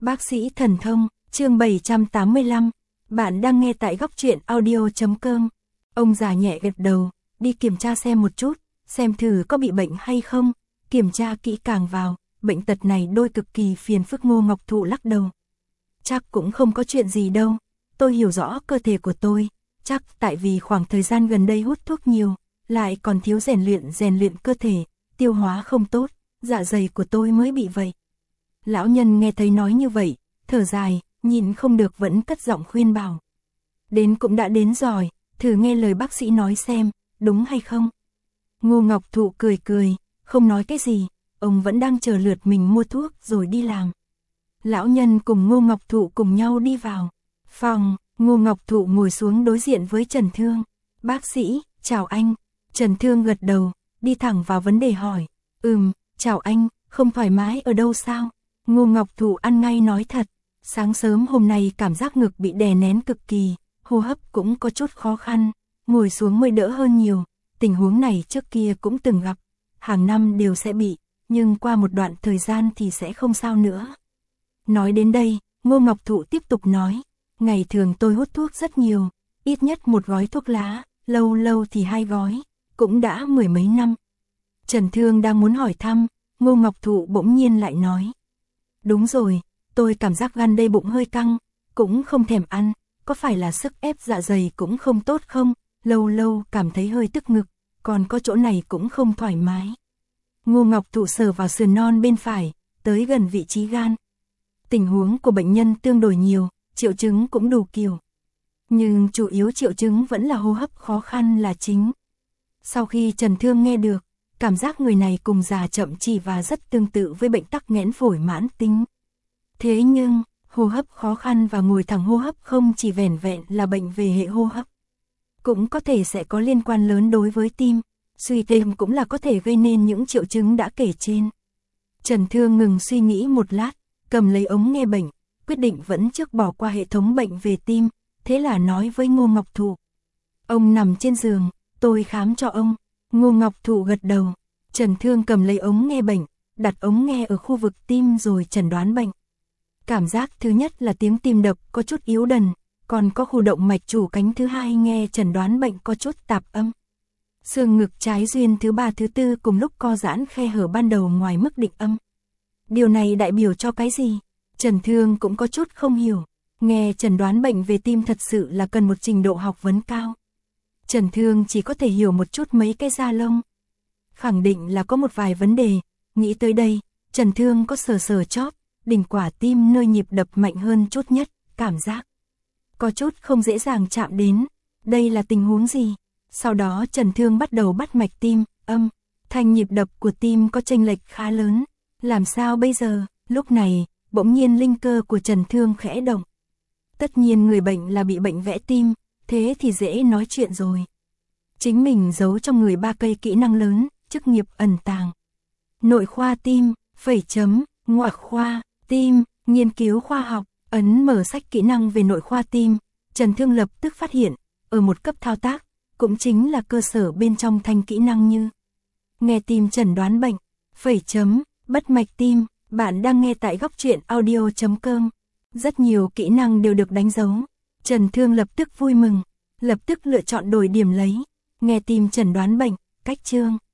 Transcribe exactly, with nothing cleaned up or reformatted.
Bác sĩ thần thông, chương bảy trăm tám mươi lăm. Bạn đang nghe tại góc truyện audio chấm com. Ông già nhẹ gật đầu, đi kiểm tra xem một chút, xem thử có bị bệnh hay không. Kiểm tra kỹ càng vào, bệnh tật này đôi cực kỳ phiền phức. Ngô Ngọc Thụ lắc đầu. Chắc cũng không có chuyện gì đâu, tôi hiểu rõ cơ thể của tôi, chắc tại vì khoảng thời gian gần đây hút thuốc nhiều, lại còn thiếu rèn luyện rèn luyện cơ thể, tiêu hóa không tốt, dạ dày của tôi mới bị vậy. Lão nhân nghe thấy nói như vậy, thở dài, nhìn không được vẫn cất giọng khuyên bảo. Đến cũng đã đến rồi, thử nghe lời bác sĩ nói xem, đúng hay không? Ngô Ngọc Thụ cười cười, không nói cái gì, ông vẫn đang chờ lượt mình mua thuốc rồi đi làm. Lão nhân cùng Ngô Ngọc Thụ cùng nhau đi vào phòng. Ngô Ngọc Thụ ngồi xuống đối diện với Trần Thương. Bác sĩ, chào anh. Trần Thương gật đầu, đi thẳng vào vấn đề hỏi. Ừm, chào anh, không thoải mái ở đâu sao? Ngô Ngọc Thụ ăn ngay nói thật. Sáng sớm hôm nay cảm giác ngực bị đè nén cực kỳ, hô hấp cũng có chút khó khăn, ngồi xuống mới đỡ hơn nhiều. Tình huống này trước kia cũng từng gặp, hàng năm đều sẽ bị, nhưng qua một đoạn thời gian thì sẽ không sao nữa. Nói đến đây, Ngô Ngọc Thụ tiếp tục nói, ngày thường tôi hút thuốc rất nhiều, ít nhất một gói thuốc lá, lâu lâu thì hai gói, cũng đã mười mấy năm. Trần Thương đang muốn hỏi thăm, Ngô Ngọc Thụ bỗng nhiên lại nói. Đúng rồi, tôi cảm giác gan đây bụng hơi căng, cũng không thèm ăn, có phải là sức ép dạ dày cũng không tốt không, lâu lâu cảm thấy hơi tức ngực, còn có chỗ này cũng không thoải mái. Ngô Ngọc Thụ sờ vào sườn non bên phải, tới gần vị trí gan. Tình huống của bệnh nhân tương đối nhiều, triệu chứng cũng đủ kiểu. Nhưng chủ yếu triệu chứng vẫn là hô hấp khó khăn là chính. Sau khi Trần Thương nghe được, cảm giác người này cùng già chậm chỉ và rất tương tự với bệnh tắc nghẽn phổi mãn tính. Thế nhưng, hô hấp khó khăn và ngồi thẳng hô hấp không chỉ vẻn vẹn là bệnh về hệ hô hấp. Cũng có thể sẽ có liên quan lớn đối với tim, suy tim cũng là có thể gây nên những triệu chứng đã kể trên. Trần Thương ngừng suy nghĩ một lát, cầm lấy ống nghe bệnh, quyết định vẫn trước bỏ qua hệ thống bệnh về tim, thế là nói với Ngô Ngọc Thụ. Ông nằm trên giường, tôi khám cho ông. Ngô Ngọc Thụ gật đầu, Trần Thương cầm lấy ống nghe bệnh, đặt ống nghe ở khu vực tim rồi chẩn đoán bệnh. Cảm giác thứ nhất là tiếng tim đập có chút yếu đần, còn có khu động mạch chủ cánh thứ hai nghe chẩn đoán bệnh có chút tạp âm. Xương ngực trái duyên thứ ba thứ tư cùng lúc co giãn khe hở ban đầu ngoài mức định âm. Điều này đại biểu cho cái gì? Trần Thương cũng có chút không hiểu. Nghe chẩn đoán bệnh về tim thật sự là cần một trình độ học vấn cao. Trần Thương chỉ có thể hiểu một chút mấy cái da lông. Khẳng định là có một vài vấn đề. Nghĩ tới đây, Trần Thương có sờ sờ chóp, đỉnh quả tim nơi nhịp đập mạnh hơn chút nhất, cảm giác có chút không dễ dàng chạm đến. Đây là tình huống gì? Sau đó Trần Thương bắt đầu bắt mạch tim, âm, thanh nhịp đập của tim có chênh lệch khá lớn. Làm sao bây giờ? Lúc này, bỗng nhiên linh cơ của Trần Thương khẽ động. Tất nhiên người bệnh là bị bệnh vẽ tim, thế thì dễ nói chuyện rồi. Chính mình giấu trong người ba cây kỹ năng lớn, chức nghiệp ẩn tàng. Nội khoa tim, phẩy chấm, ngoại khoa, tim, nghiên cứu khoa học, ấn mở sách kỹ năng về nội khoa tim. Trần Thương lập tức phát hiện, ở một cấp thao tác, cũng chính là cơ sở bên trong thanh kỹ năng như nghe tim chẩn đoán bệnh, phẩy chấm, bắt mạch tim. Bạn đang nghe tại góc truyện audio chấm com. Rất nhiều kỹ năng đều được đánh dấu. Trần Thương lập tức vui mừng, lập tức lựa chọn đổi điểm lấy. Nghe tim chẩn đoán bệnh, cách chương.